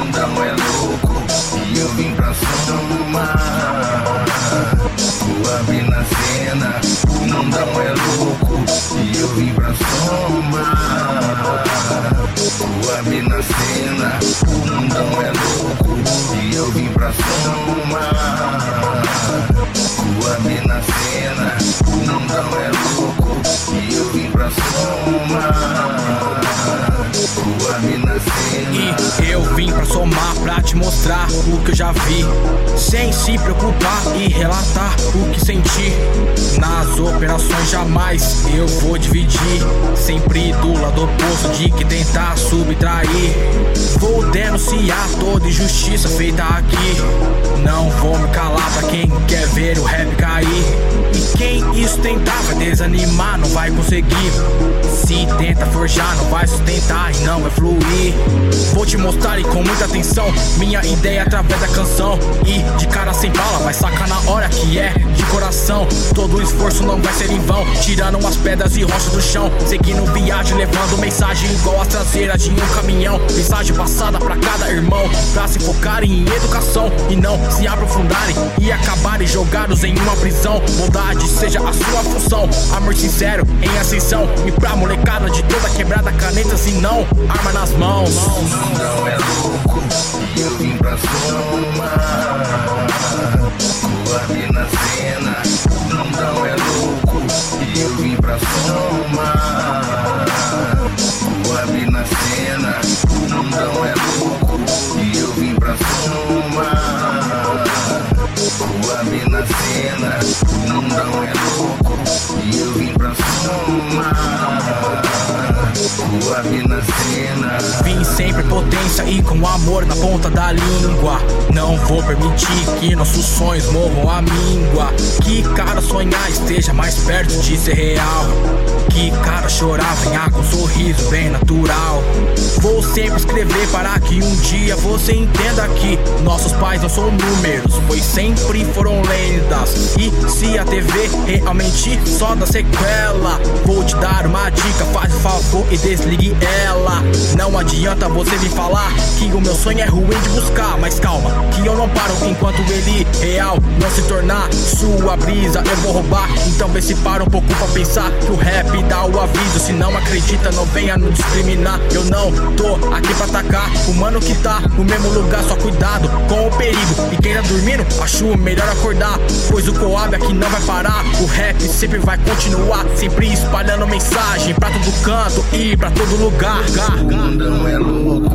mundão é louco e eu vim pra somar. Suave na cena, o mundão é louco e eu vim pra somar. Suave na cena, o mundão é louco e eu vim pra somar. Suave na cena, o mundão é louco e eu vim pra somar. Suave na cena. E eu vim pra somar, pra te mostrar o que eu já vi, sem se preocupar e relatar o que senti. Nas operações jamais eu vou dividir, sempre do lado oposto de que tentar subtrair. Vou denunciar toda injustiça feita aqui, não vou me calar pra quem quer ver o rap cair. E quem isso tentar vai desanimar, não vai conseguir. Se tenta forjar, não vai sustentar e não vai fluir. Vou te mostrar e com muita atenção minha ideia através da canção. E de cara sem bala, vai sacar na hora que é de coração. Todo o esforço não vai ser em vão, tirando umas pedras e rochas do chão. Seguindo viagem, levando mensagem igual as traseiras de um caminhão. Mensagem passada pra cada irmão, pra se focarem em educação e não se aprofundarem e acabarem jogados em uma prisão. Bondade seja a sua função, amor sincero em ascensão. E pra molecada de toda quebrada, canetas e não arma nas mãos. O mundão é louco e eu vim pra somar. Suave na cena, o mundão é louco e eu vim pra somar. Suave na cena, o mundão é louco e eu vim pra somar. Suave na cena, o mundão é louco e eu vim pra somar. Suave na cena. Vim sempre potência e com amor na ponta da língua. Não vou permitir que nossos sonhos morram à míngua. Que cada sonhar esteja mais perto de ser real. Que cada chorar venha com um sorriso bem natural. Vou sempre escrever para que um dia você entenda que nossos pais não são números, pois sempre foram lendas. E se a TV realmente só dá sequela, vou te dar uma dica, faz o favor e desligue ela. Não adianta você me falar que o meu sonho é ruim de buscar, mas calma, que eu não paro enquanto ele real não se tornar sua brisa. Eu vou roubar, então vê se para um pouco pra pensar que o rap dá o aviso. Se não acredita, não venha nos discriminar. Eu não tô aqui pra atacar o mano que tá no mesmo lugar, só cuidado com o perigo. E quem tá dormindo, acho melhor acordar, pois o Coab aqui não vai parar. O rap sempre vai continuar, sempre espalhando mensagem pra todo canto e pra todo lugar. O mundão é louco